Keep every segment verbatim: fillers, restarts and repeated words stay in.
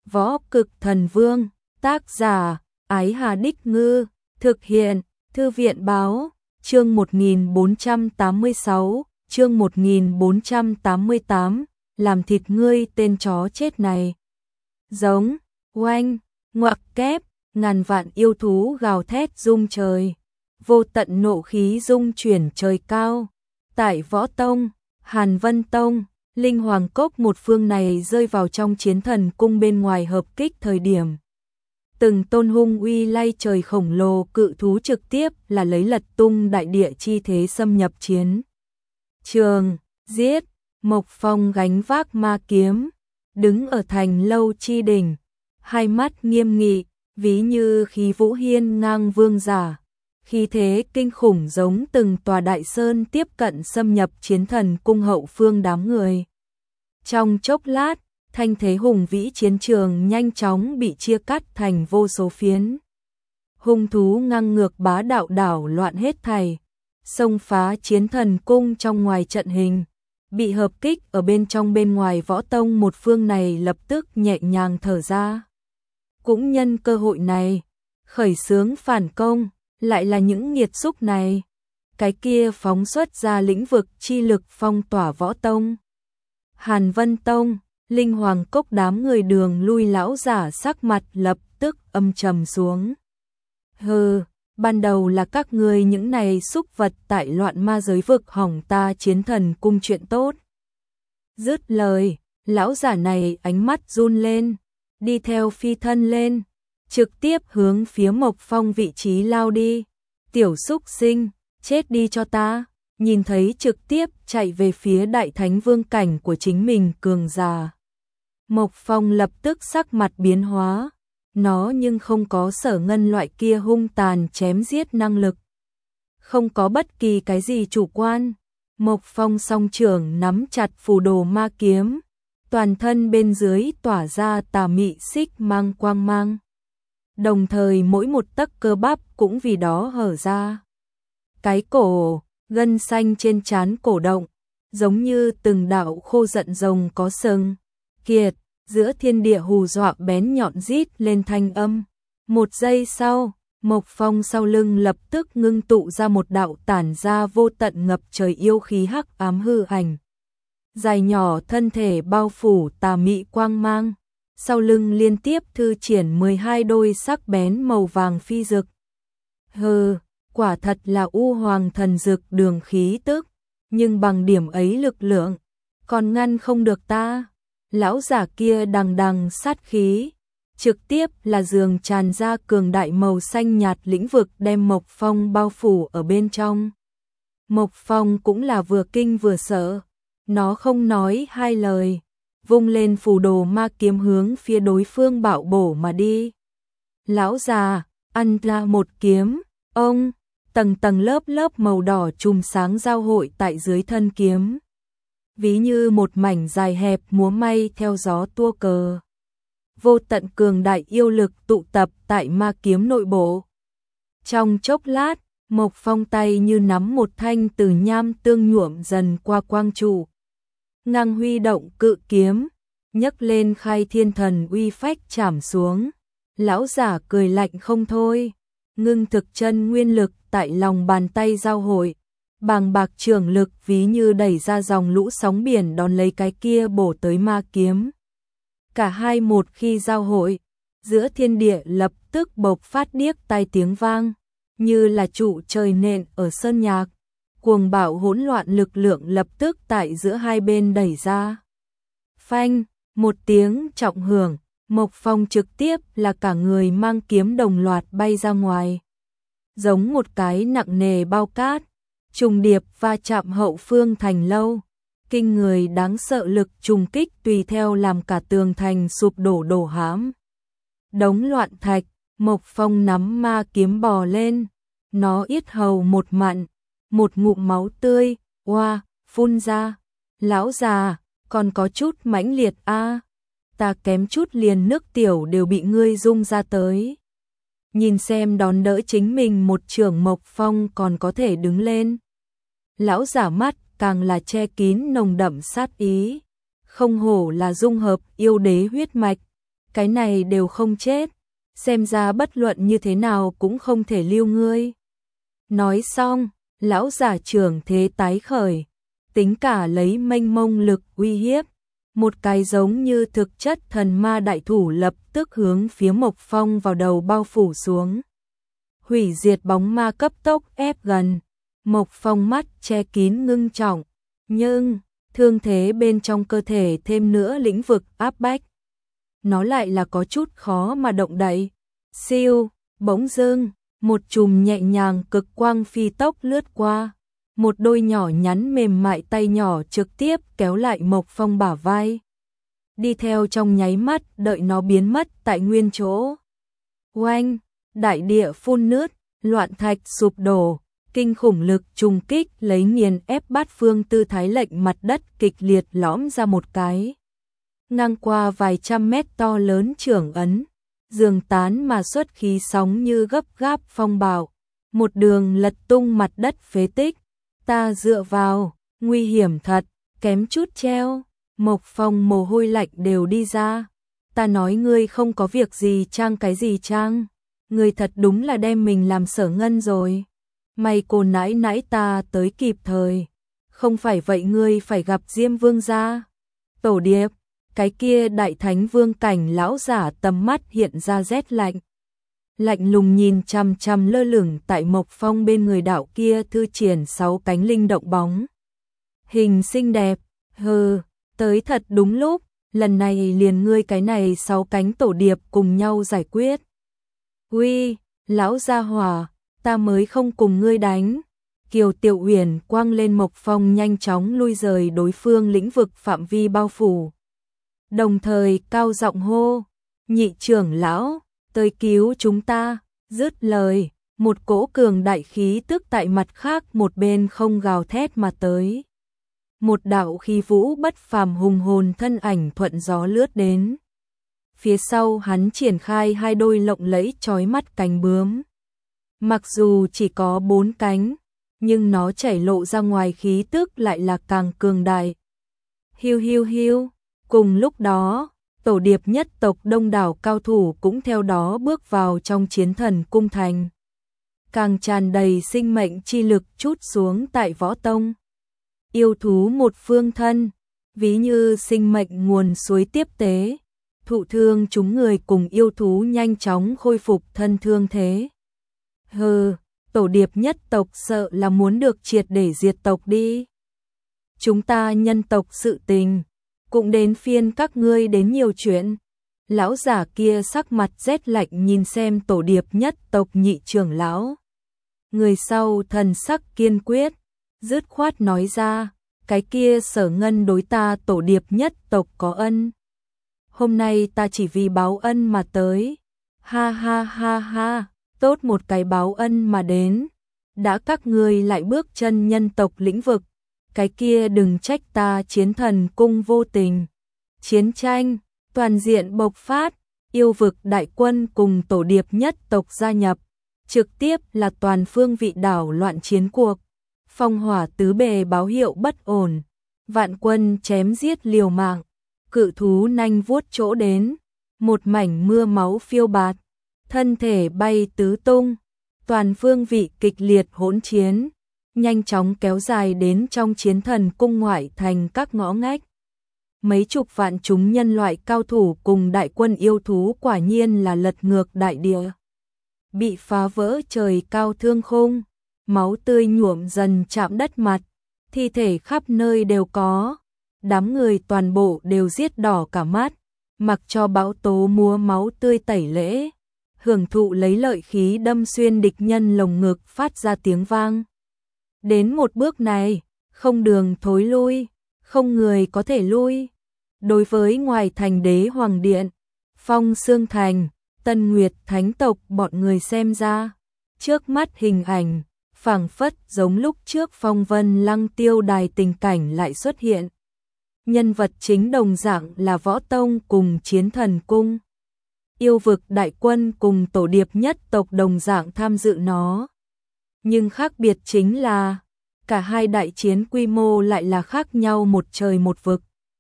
Võ Cực Thần Vương, tác giả, Ái Hà Đích Ngư, thực hiện, Thư viện Báo, chương một nghìn bốn trăm tám mươi sáu, chương một nghìn bốn trăm tám mươi tám, làm thịt ngươi tên chó chết này. Giống, oanh, ngoặc kép, ngàn vạn yêu thú gào thét rung trời, vô tận nộ khí rung chuyển trời cao. Tại Võ Tông, Hàn Vân Tông, Linh Hoàng Cốc một phương này rơi vào trong chiến thần cung bên ngoài hợp kích thời điểm. Từng tôn hung uy lay trời khổng lồ cự thú trực tiếp là lấy lật tung đại địa chi thế xâm nhập chiến trường, giết. Mộc Phong gánh vác ma kiếm, đứng ở thành lâu chi đỉnh, hai mắt nghiêm nghị, ví như khí vũ hiên ngang vương giả, khí thế kinh khủng giống từng tòa đại sơn tiếp cận xâm nhập chiến thần cung hậu phương đám người. Trong chốc lát, thanh thế hùng vĩ chiến trường nhanh chóng bị chia cắt thành vô số phiến. Hung thú ngang ngược bá đạo đảo loạn hết thảy, xông phá chiến thần cung trong ngoài trận hình. Bị hợp kích ở bên trong bên ngoài Võ Tông một phương này lập tức nhẹ nhàng thở ra. Cũng nhân cơ hội này, khởi xướng phản công, lại là những nghiệt xúc này. Cái kia phóng xuất ra lĩnh vực chi lực phong tỏa Võ Tông. Hàn Vân Tông, Linh Hoàng Cốc đám người đường lui lão giả sắc mặt lập tức âm trầm xuống. Hừ, ban đầu là các ngươi những này xúc vật tại loạn ma giới vực hỏng ta chiến thần cung chuyện tốt. Dứt lời, lão giả này ánh mắt run lên, đi theo phi thân lên, trực tiếp hướng phía Mộc Phong vị trí lao đi. Tiểu xúc sinh, chết đi cho ta. Nhìn thấy trực tiếp chạy về phía đại thánh vương cảnh của chính mình cường giả. Mộc Phong lập tức sắc mặt biến hóa. Nó nhưng không có Sở Ngân loại kia hung tàn chém giết năng lực. Không có bất kỳ cái gì chủ quan. Mộc Phong song trưởng nắm chặt phù đồ ma kiếm. Toàn thân bên dưới tỏa ra tà mị xích mang quang mang. Đồng thời mỗi một tấc cơ bắp cũng vì đó hở ra. Cái cổ, gân xanh trên trán cổ động, giống như từng đạo khô giận rồng có sừng. Kiệt, giữa thiên địa hù dọa bén nhọn rít lên thanh âm. Một giây sau, Mộc Phong sau lưng lập tức ngưng tụ ra một đạo tản ra vô tận ngập trời yêu khí hắc ám hư ảnh. Dài nhỏ thân thể bao phủ tà mị quang mang, sau lưng liên tiếp thư triển mười hai đôi sắc bén màu vàng phi dực. Hừ, quả thật là U Hoàng thần dực đường khí tức, nhưng bằng điểm ấy lực lượng, còn ngăn không được ta. Lão giả kia đằng đằng sát khí, trực tiếp là giường tràn ra cường đại màu xanh nhạt lĩnh vực đem Mộc Phong bao phủ ở bên trong. Mộc Phong cũng là vừa kinh vừa sợ, nó không nói hai lời, vung lên phù đồ ma kiếm hướng phía đối phương bạo bổ mà đi. Lão già, ăn ra một kiếm, ông, tầng tầng lớp lớp màu đỏ chùm sáng giao hội tại dưới thân kiếm. Ví như một mảnh dài hẹp múa may theo gió tua cờ. Vô tận cường đại yêu lực tụ tập tại ma kiếm nội bộ. Trong chốc lát, Mộc Phong tay như nắm một thanh từ nham tương nhuộm dần qua quang trụ. Ngang huy động cự kiếm, nhấc lên khai thiên thần uy phách chảm xuống. Lão giả cười lạnh không thôi, ngưng thực chân nguyên lực tại lòng bàn tay giao hội. Bàng bạc trường lực ví như đẩy ra dòng lũ sóng biển đón lấy cái kia bổ tới ma kiếm. Cả hai một khi giao hội, giữa thiên địa lập tức bộc phát điếc tai tiếng vang, như là trụ trời nện ở sơn nhạc. Cuồng bạo hỗn loạn lực lượng lập tức tại giữa hai bên đẩy ra. Phanh, một tiếng trọng hưởng, Mộc Phong trực tiếp là cả người mang kiếm đồng loạt bay ra ngoài. Giống một cái nặng nề bao cát, trùng điệp va chạm hậu phương thành lâu. Kinh người đáng sợ lực trùng kích tùy theo làm cả tường thành sụp đổ đổ hãm. Đống loạn thạch, Mộc Phong nắm ma kiếm bò lên. Nó yết hầu một mặn, một ngụm máu tươi, oa, phun ra. Lão già, còn có chút mãnh liệt a, ta kém chút liền nước tiểu đều bị ngươi rung ra tới. Nhìn xem đón đỡ chính mình một trưởng Mộc Phong còn có thể đứng lên. Lão giả mắt càng là che kín nồng đậm sát ý, không hổ là dung hợp yêu đế huyết mạch, cái này đều không chết, xem ra bất luận như thế nào cũng không thể lưu ngươi. Nói xong, lão giả trưởng thế tái khởi, tính cả lấy mênh mông lực uy hiếp, một cái giống như thực chất thần ma đại thủ lập tức hướng phía Mộc Phong vào đầu bao phủ xuống. Hủy diệt bóng ma cấp tốc ép gần, Mộc Phong mắt che kín ngưng trọng, nhưng thương thế bên trong cơ thể thêm nữa lĩnh vực áp bách. Nó lại là có chút khó mà động đậy. Siêu, bỗng dưng, một chùm nhẹ nhàng cực quang phi tốc lướt qua. Một đôi nhỏ nhắn mềm mại tay nhỏ trực tiếp kéo lại Mộc Phong bả vai. Đi theo trong nháy mắt đợi nó biến mất tại nguyên chỗ. Oanh, đại địa phun nứt, loạn thạch sụp đổ, kinh khủng lực trùng kích lấy nghiền ép bát phương tư thái lệnh mặt đất kịch liệt lõm ra một cái. Ngang qua vài trăm mét to lớn trưởng ấn, dường tán mà xuất khí sóng như gấp gáp phong bạo, một đường lật tung mặt đất phế tích. Ta dựa vào, nguy hiểm thật, kém chút treo. Mộc Phong mồ hôi lạnh đều đi ra. Ta nói ngươi không có việc gì trang cái gì trang. Ngươi thật đúng là đem mình làm Sở Ngân rồi. May cô nãi nãi ta tới kịp thời. Không phải vậy ngươi phải gặp Diêm Vương gia. Tổ Điệp, cái kia đại thánh vương cảnh lão giả tầm mắt hiện ra rét lạnh. Lạnh lùng nhìn chằm chằm lơ lửng tại Mộc Phong bên người đạo kia thư triển sáu cánh linh động bóng. Hình xinh đẹp, hừ, tới thật đúng lúc, lần này liền ngươi cái này sáu cánh tổ điệp cùng nhau giải quyết. Uy, lão gia hỏa, ta mới không cùng ngươi đánh. Kiều Tiểu Uyển quang lên Mộc Phong nhanh chóng lui rời đối phương lĩnh vực phạm vi bao phủ. Đồng thời cao giọng hô, nhị trưởng lão, tới cứu chúng ta. Dứt lời, một cỗ cường đại khí tức tại mặt khác một bên không gào thét mà tới. Một đạo khí vũ bất phàm hùng hồn thân ảnh thuận gió lướt đến. Phía sau hắn triển khai hai đôi lộng lẫy chói mắt cánh bướm. Mặc dù chỉ có bốn cánh, nhưng nó chảy lộ ra ngoài khí tức lại là càng cường đại. Hiu hiu hiu, cùng lúc đó, tổ điệp nhất tộc đông đảo cao thủ cũng theo đó bước vào trong chiến thần cung thành. Càng tràn đầy sinh mệnh chi lực trút xuống tại võ tông. Yêu thú một phương thân, ví như sinh mệnh nguồn suối tiếp tế, thụ thương chúng người cùng yêu thú nhanh chóng khôi phục thân thương thế. Hừ, tổ điệp nhất tộc sợ là muốn được triệt để diệt tộc đi. Chúng ta nhân tộc sự tình, cũng đến phiên các ngươi đến nhiều chuyện. Lão giả kia sắc mặt rét lạnh nhìn xem tổ điệp nhất tộc nhị trưởng lão. Người sau thần sắc kiên quyết, dứt khoát nói ra, cái kia Sở Ngân đối ta tổ điệp nhất tộc có ân. Hôm nay ta chỉ vì báo ân mà tới. Ha ha ha ha, tốt một cái báo ân mà đến. Đã các ngươi lại bước chân nhân tộc lĩnh vực, cái kia đừng trách ta chiến thần cung vô tình. Chiến tranh, toàn diện bộc phát, yêu vực đại quân cùng tổ điệp nhất tộc gia nhập, trực tiếp là toàn phương vị đảo loạn chiến cuộc. Phong hỏa tứ bề báo hiệu bất ổn, vạn quân chém giết liều mạng, cự thú nanh vuốt chỗ đến, một mảnh mưa máu phiêu bạt, thân thể bay tứ tung, toàn phương vị kịch liệt hỗn chiến, nhanh chóng kéo dài đến trong chiến thần cung ngoại thành các ngõ ngách. Mấy chục vạn chúng nhân loại cao thủ cùng đại quân yêu thú quả nhiên là lật ngược đại địa. Bị phá vỡ trời cao thương khung, máu tươi nhuộm dần chạm đất mặt, thi thể khắp nơi đều có. Đám người toàn bộ đều giết đỏ cả mắt, mặc cho bão tố múa máu tươi tẩy lễ, hưởng thụ lấy lợi khí đâm xuyên địch nhân lồng ngực phát ra tiếng vang. Đến một bước này, không đường thối lui, không người có thể lui. Đối với ngoài thành đế hoàng điện, Phong Xương Thành, Tân Nguyệt Thánh tộc bọn người xem ra, trước mắt hình ảnh, phảng phất giống lúc trước Phong Vân Lăng Tiêu đài tình cảnh lại xuất hiện. Nhân vật chính đồng dạng là Võ Tông cùng Chiến Thần Cung. Yêu vực đại quân cùng tổ điệp nhất tộc đồng dạng tham dự nó. Nhưng khác biệt chính là, cả hai đại chiến quy mô lại là khác nhau một trời một vực.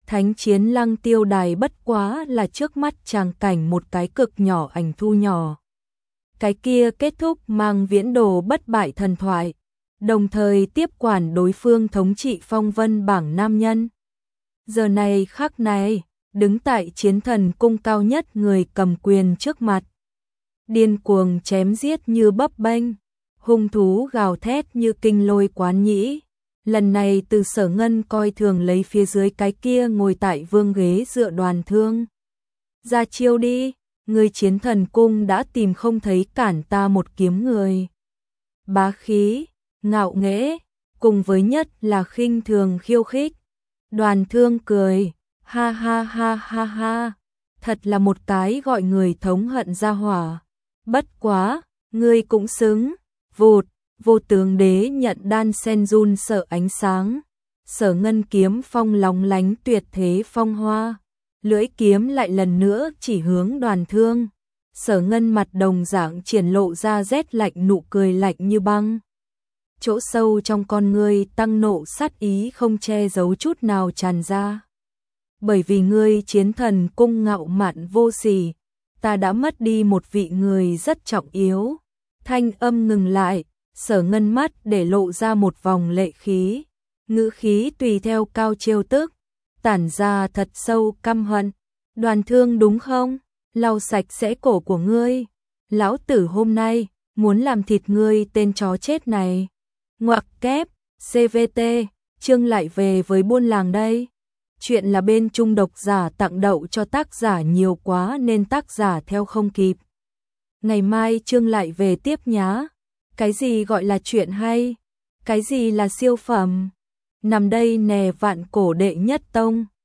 Thánh chiến Lăng Tiêu Đài bất quá là trước mắt tràng cảnh một cái cực nhỏ ảnh thu nhỏ. Cái kia kết thúc mang viễn đồ bất bại thần thoại, đồng thời tiếp quản đối phương thống trị phong vân bảng nam nhân. Giờ này khắc này, đứng tại chiến thần cung cao nhất người cầm quyền trước mặt. Điên cuồng chém giết như bấp bênh, hung thú gào thét như kinh lôi quán nhĩ. Lần này từ Sở Ngân coi thường lấy phía dưới cái kia ngồi tại vương ghế dựa Đoàn Thương. Ra chiêu đi, người chiến thần cung đã tìm không thấy cản ta một kiếm người. Bá khí, ngạo nghễ, cùng với nhất là khinh thường khiêu khích. Đoàn Thương cười, ha ha ha ha ha, thật là một cái gọi người thống hận ra hỏa. Bất quá, ngươi cũng xứng, vụt. Vô tướng đế nhận đan sen run sợ ánh sáng, Sở Ngân kiếm phong lóng lánh tuyệt thế phong hoa, lưỡi kiếm lại lần nữa chỉ hướng Đoàn Thương. Sở Ngân mặt đồng dạng triển lộ ra rét lạnh nụ cười lạnh như băng. Chỗ sâu trong con ngươi tăng nộ sát ý không che giấu chút nào tràn ra. Bởi vì ngươi chiến thần cung ngạo mạn vô sỉ, ta đã mất đi một vị người rất trọng yếu. Thanh âm ngừng lại. Sở Ngân mắt để lộ ra một vòng lệ khí, ngữ khí tùy theo cao trêu tức, tản ra thật sâu căm hận. Đoàn Thương đúng không? Lau sạch sẽ cổ của ngươi. Lão tử hôm nay muốn làm thịt ngươi tên chó chết này. Ngoặc kép, xê vê tê, Chương lại về với buôn làng đây. Chuyện là bên Trung độc giả tặng đậu cho tác giả nhiều quá nên tác giả theo không kịp. Ngày mai Chương lại về tiếp nhá. Cái gì gọi là chuyện hay? Cái gì là siêu phẩm? Nằm đây nè vạn cổ đệ nhất tông.